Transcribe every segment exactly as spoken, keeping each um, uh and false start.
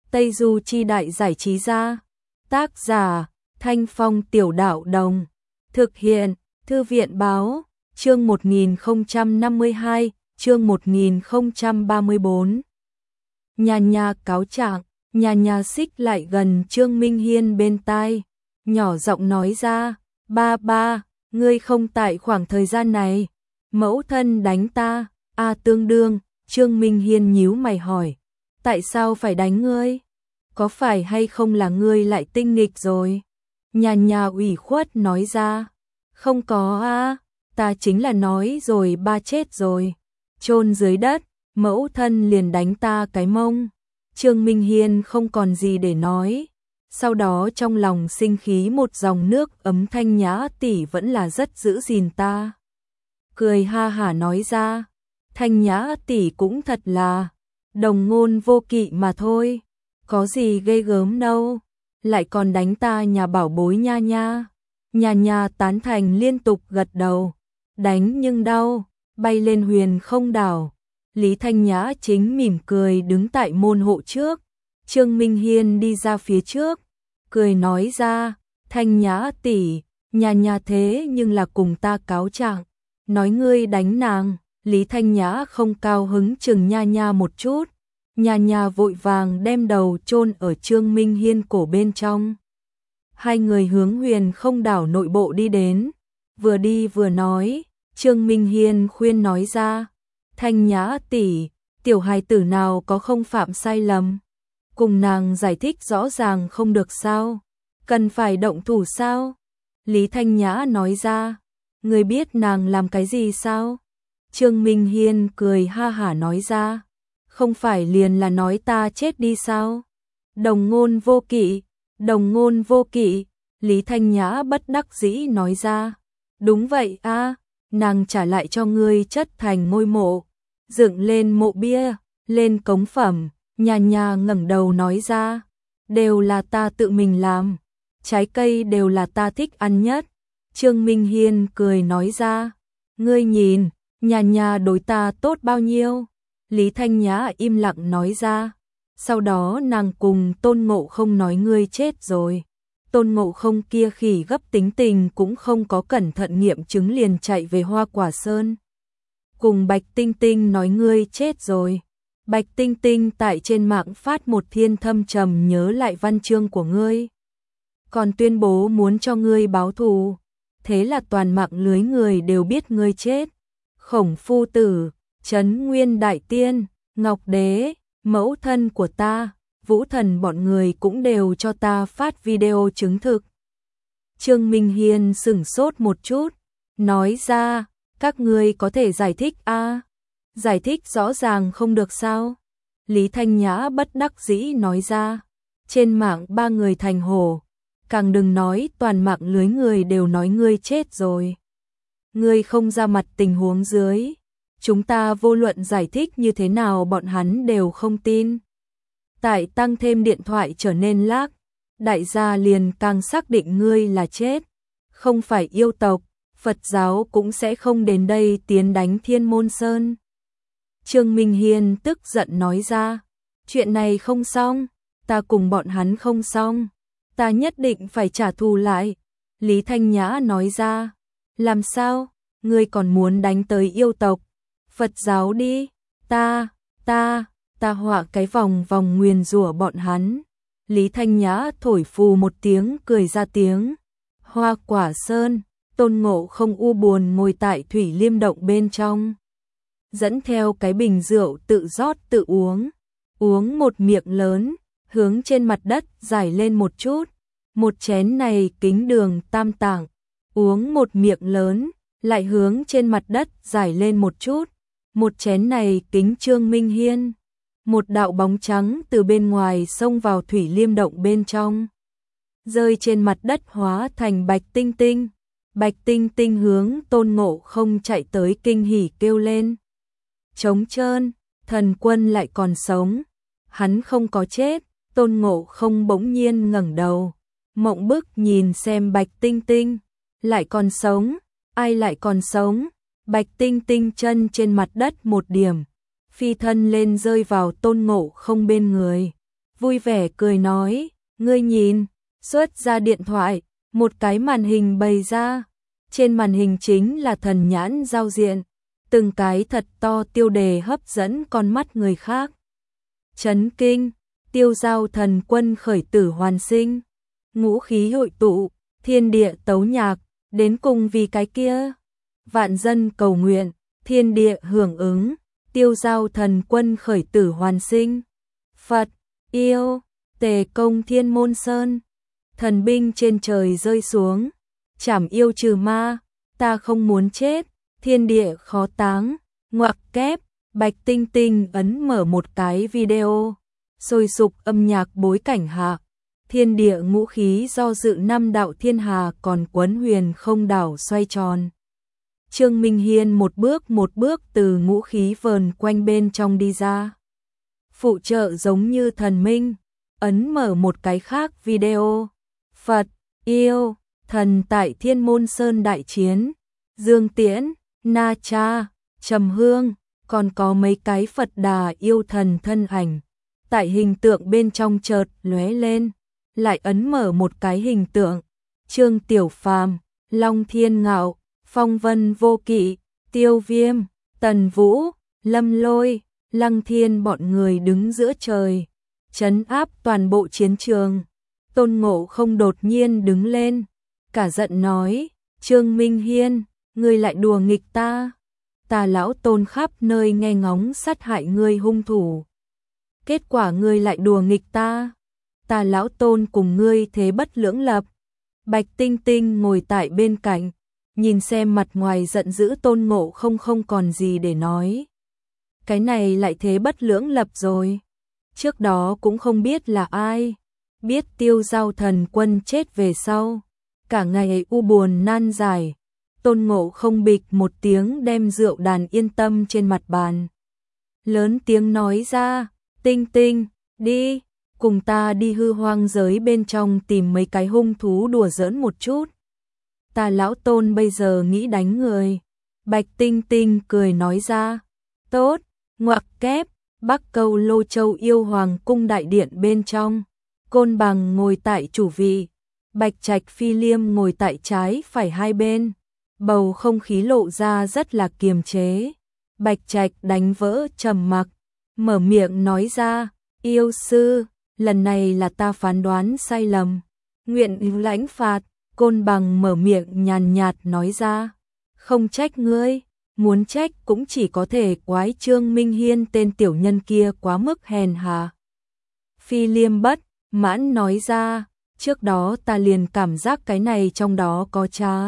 Tây Du Chi Đại Giải Trí Gia. Tác giả Thanh Phong Tiểu Đạo Đồng. Thực hiện Thư viện Báo. Chương một nghìn không trăm năm mươi hai, chương một nghìn không trăm ba mươi bốn. Nhà nhà cáo trạng, nhà nhà xích lại gần Trương Minh Hiên bên tai, nhỏ giọng nói ra, ba ba, ngươi không tại khoảng thời gian này, mẫu thân đánh ta, a tương đương, Trương Minh Hiên nhíu mày hỏi, tại sao phải đánh ngươi? Có phải hay không là ngươi lại tinh nghịch rồi? Nhà nhà ủy khuất nói ra, không có a, ta chính là nói rồi ba chết rồi, chôn dưới đất, mẫu thân liền đánh ta cái mông. Trương Minh Hiên không còn gì để nói, sau đó trong lòng sinh khí một dòng nước ấm, Thanh Nhã tỷ vẫn là rất giữ gìn ta. Cười ha hả nói ra, Thanh Nhã tỷ cũng thật là đồng ngôn vô kỵ mà thôi, có gì ghê gớm đâu, lại còn đánh ta nhà bảo bối nha nha. Nhà nhà tán thành liên tục gật đầu, đánh nhưng đau, bay lên huyền không đảo. Lý Thanh Nhã chính mỉm cười đứng tại môn hộ trước, Trương Minh Hiên đi ra phía trước, cười nói ra, Thanh Nhã tỷ, nhà nhà thế nhưng là cùng ta cáo trạng, nói ngươi đánh nàng. Lý Thanh Nhã không cao hứng chừng nha nha một chút, nha nha vội vàng đem đầu chôn ở Trương Minh Hiên cổ bên trong. Hai người hướng huyền không đảo nội bộ đi đến, vừa đi vừa nói, Trương Minh Hiên khuyên nói ra, Thanh Nhã tỷ, tiểu hài tử nào có không phạm sai lầm, cùng nàng giải thích rõ ràng không được sao, cần phải động thủ sao? Lý Thanh Nhã nói ra, ngươi biết nàng làm cái gì sao? Trương Minh Hiên cười ha hả nói ra, không phải liền là nói ta chết đi sao? Đồng ngôn vô kỵ, đồng ngôn vô kỵ, Lý Thanh Nhã bất đắc dĩ nói ra, đúng vậy a, nàng trả lại cho ngươi chất thành ngôi mộ, dựng lên mộ bia, lên cống phẩm. Nhà nhà ngẩng đầu nói ra, đều là ta tự mình làm, trái cây đều là ta thích ăn nhất. Trương Minh Hiên cười nói ra, ngươi nhìn, nhà nhà đối ta tốt bao nhiêu. Lý Thanh Nhã im lặng nói ra, sau đó nàng cùng Tôn Ngộ Không nói ngươi chết rồi. Tôn Ngộ Không kia khỉ gấp tính tình cũng không có cẩn thận nghiệm chứng liền chạy về Hoa Quả Sơn. Cùng Bạch Tinh Tinh nói ngươi chết rồi. Bạch Tinh Tinh tại trên mạng phát một thiên thâm trầm nhớ lại văn chương của ngươi, còn tuyên bố muốn cho ngươi báo thù, thế là toàn mạng lưới người đều biết ngươi chết. Khổng Phu Tử, Trấn Nguyên Đại Tiên, Ngọc Đế, mẫu thân của ta, Vũ Thần bọn người cũng đều cho ta phát video chứng thực. Trương Minh Hiên sửng sốt một chút, nói ra, các ngươi có thể giải thích a? Giải thích rõ ràng không được sao? Lý Thanh Nhã bất đắc dĩ nói ra, trên mạng ba người thành hổ, càng đừng nói toàn mạng lưới người đều nói ngươi chết rồi. Ngươi không ra mặt tình huống dưới, chúng ta vô luận giải thích như thế nào bọn hắn đều không tin. Tại tăng thêm điện thoại trở nên lác, đại gia liền càng xác định ngươi là chết, không phải yêu tộc, Phật giáo cũng sẽ không đến đây tiến đánh Thiên Môn Sơn. Trương Minh Hiên tức giận nói ra, chuyện này không xong, ta cùng bọn hắn không xong, ta nhất định phải trả thù lại. Lý Thanh Nhã nói ra, làm sao, ngươi còn muốn đánh tới yêu tộc, Phật giáo đi, ta, ta, ta họa cái vòng vòng nguyền rủa bọn hắn. Lý Thanh Nhã thổi phù một tiếng cười ra tiếng. Hoa Quả Sơn, Tôn Ngộ Không u buồn ngồi tại thủy liêm động bên trong, dẫn theo cái bình rượu tự rót tự uống, uống một miệng lớn, hướng trên mặt đất giải lên một chút, một chén này kính đường tam tạng, uống một miệng lớn, lại hướng trên mặt đất giải lên một chút, một chén này kính Trương Minh Hiên. Một đạo bóng trắng từ bên ngoài xông vào thủy liêm động bên trong, rơi trên mặt đất hóa thành Bạch Tinh Tinh. Bạch Tinh Tinh hướng Tôn Ngộ Không chạy tới kinh hỉ kêu lên, trống trơn, thần quân lại còn sống, hắn không có chết. Tôn Ngộ Không bỗng nhiên ngẩng đầu, mộng bức nhìn xem Bạch Tinh Tinh, lại còn sống, ai lại còn sống? Bạch Tinh Tinh chân trên mặt đất một điểm, phi thân lên rơi vào Tôn Ngộ Không bên người, vui vẻ cười nói, ngươi nhìn, xuất ra điện thoại, một cái màn hình bày ra, trên màn hình chính là thần nhãn giao diện, từng cái thật to tiêu đề hấp dẫn con mắt người khác. Chấn kinh, tiêu giao thần quân khởi tử hoàn sinh, ngũ khí hội tụ, thiên địa tấu nhạc, đến cùng vì cái kia. Vạn dân cầu nguyện, thiên địa hưởng ứng, tiêu giao thần quân khởi tử hoàn sinh. Phật, yêu, tề công thiên môn sơn, thần binh trên trời rơi xuống, trảm yêu trừ ma, ta không muốn chết, thiên địa khó táng, ngoặc kép, Bạch Tinh Tinh ấn mở một cái video, sôi sục âm nhạc bối cảnh hạ, thiên địa ngũ khí do dự năm đạo thiên hà còn quấn huyền không đảo xoay tròn. Trương Minh Hiên một bước một bước từ ngũ khí vờn quanh bên trong đi ra. Phụ trợ giống như thần minh, ấn mở một cái khác video. Phật, yêu, thần tại Thiên Môn Sơn đại chiến, Dương Tiễn, Na Cha, Trầm Hương, còn có mấy cái Phật Đà yêu thần thân ảnh. Tại hình tượng bên trong chợt lóe lên, lại ấn mở một cái hình tượng. Trương Tiểu Phàm, Long Thiên Ngạo, Phong Vân Vô Kỵ, Tiêu Viêm, Tần Vũ, Lâm Lôi, Lăng Thiên bọn người đứng giữa trời, trấn áp toàn bộ chiến trường. Tôn Ngộ Không đột nhiên đứng lên, cả giận nói, Trương Minh Hiên, ngươi lại đùa nghịch ta. Ta lão Tôn khắp nơi nghe ngóng sát hại ngươi hung thủ. Kết quả ngươi lại đùa nghịch ta. Ta lão Tôn cùng ngươi thế bất lưỡng lập. Bạch Tinh Tinh ngồi tại bên cạnh, nhìn xem mặt ngoài giận dữ Tôn Ngộ Không không còn gì để nói. Cái này lại thế bất lưỡng lập rồi. Trước đó cũng không biết là ai. Biết tiêu giao thần quân chết về sau. Cả ngày u buồn nan giải. Tôn Ngộ Không bịch một tiếng đem rượu đàn yên tâm trên mặt bàn. Lớn tiếng nói ra, Tinh Tinh, đi, cùng ta đi hư hoang giới bên trong tìm mấy cái hung thú đùa giỡn một chút. Ta lão Tôn bây giờ nghĩ đánh người. Bạch Tinh Tinh cười nói ra, tốt, ngoặc kép, Bắc Câu Lô Châu yêu hoàng cung đại điện bên trong. Côn Bằng ngồi tại chủ vị, Bạch Trạch Phi Liêm ngồi tại trái phải hai bên. Bầu không khí lộ ra rất là kiềm chế. Bạch Trạch đánh vỡ trầm mặc, mở miệng nói ra, yêu sư, lần này là ta phán đoán sai lầm. Nguyện lãnh phạt. Côn Bằng mở miệng nhàn nhạt nói ra, không trách ngươi, muốn trách cũng chỉ có thể quái Trương Minh Hiên tên tiểu nhân kia quá mức hèn hạ. Phi Liêm bất mãn nói ra, trước đó ta liền cảm giác cái này trong đó có trá.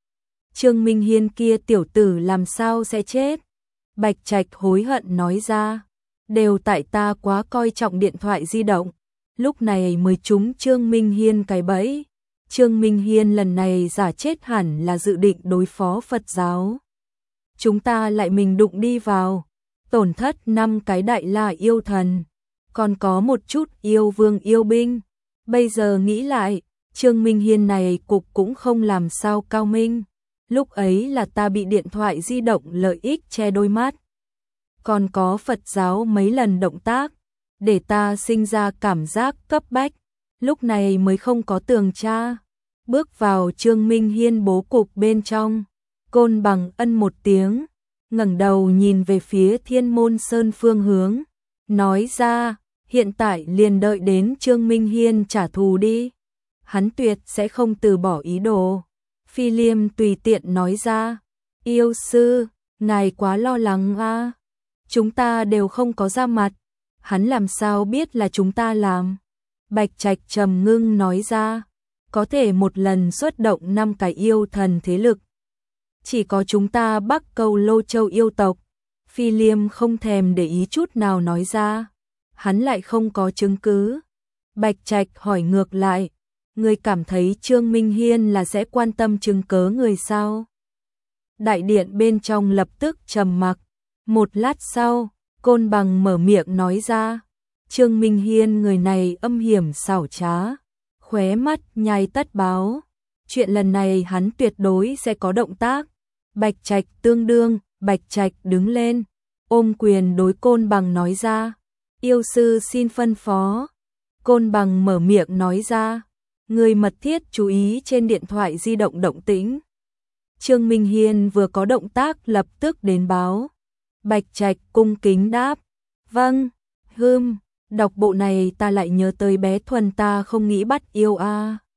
Trương Minh Hiên kia tiểu tử làm sao sẽ chết? Bạch Trạch hối hận nói ra, đều tại ta quá coi trọng điện thoại di động, lúc này mới trúng Trương Minh Hiên cái bẫy. Trương Minh Hiên lần này giả chết hẳn là dự định đối phó Phật giáo. Chúng ta lại mình đụng đi vào, tổn thất năm cái đại la yêu thần, còn có một chút yêu vương yêu binh. Bây giờ nghĩ lại, Trương Minh Hiên này cục cũng không làm sao cao minh. Lúc ấy là ta bị điện thoại di động lợi ích che đôi mắt. Còn có Phật giáo mấy lần động tác, để ta sinh ra cảm giác cấp bách. Lúc này mới không có tường tra. Bước vào Trương Minh Hiên bố cục bên trong. Côn Bằng ân một tiếng, ngẩng đầu nhìn về phía Thiên Môn Sơn phương hướng. Nói ra, hiện tại liền đợi đến Trương Minh Hiên trả thù đi. Hắn tuyệt sẽ không từ bỏ ý đồ. Phi Liêm tùy tiện nói ra, yêu sư, ngài quá lo lắng a. Chúng ta đều không có ra mặt. Hắn làm sao biết là chúng ta làm? Bạch Trạch trầm ngưng nói ra, có thể một lần xuất động năm cái yêu thần thế lực. Chỉ có chúng ta Bắc Câu Lô Châu yêu tộc. Phi Liêm không thèm để ý chút nào nói ra, hắn lại không có chứng cứ. Bạch Trạch hỏi ngược lại, ngươi cảm thấy Trương Minh Hiên là sẽ quan tâm chứng cớ người sao? Đại điện bên trong lập tức trầm mặc. Một lát sau, Côn Bằng mở miệng nói ra, Trương Minh Hiên người này âm hiểm xảo trá, khóe mắt nhai tất báo. Chuyện lần này hắn tuyệt đối sẽ có động tác. Bạch Trạch tương đương, Bạch Trạch đứng lên, ôm quyền đối Côn Bằng nói ra, yêu sư xin phân phó. Côn Bằng mở miệng nói ra, người mật thiết chú ý trên điện thoại di động động tĩnh. Trương Minh Hiên vừa có động tác lập tức đến báo. Bạch Trạch cung kính đáp, vâng, hưm, đọc bộ này ta lại nhớ tới bé Thuần ta không nghĩ bắt yêu a. À.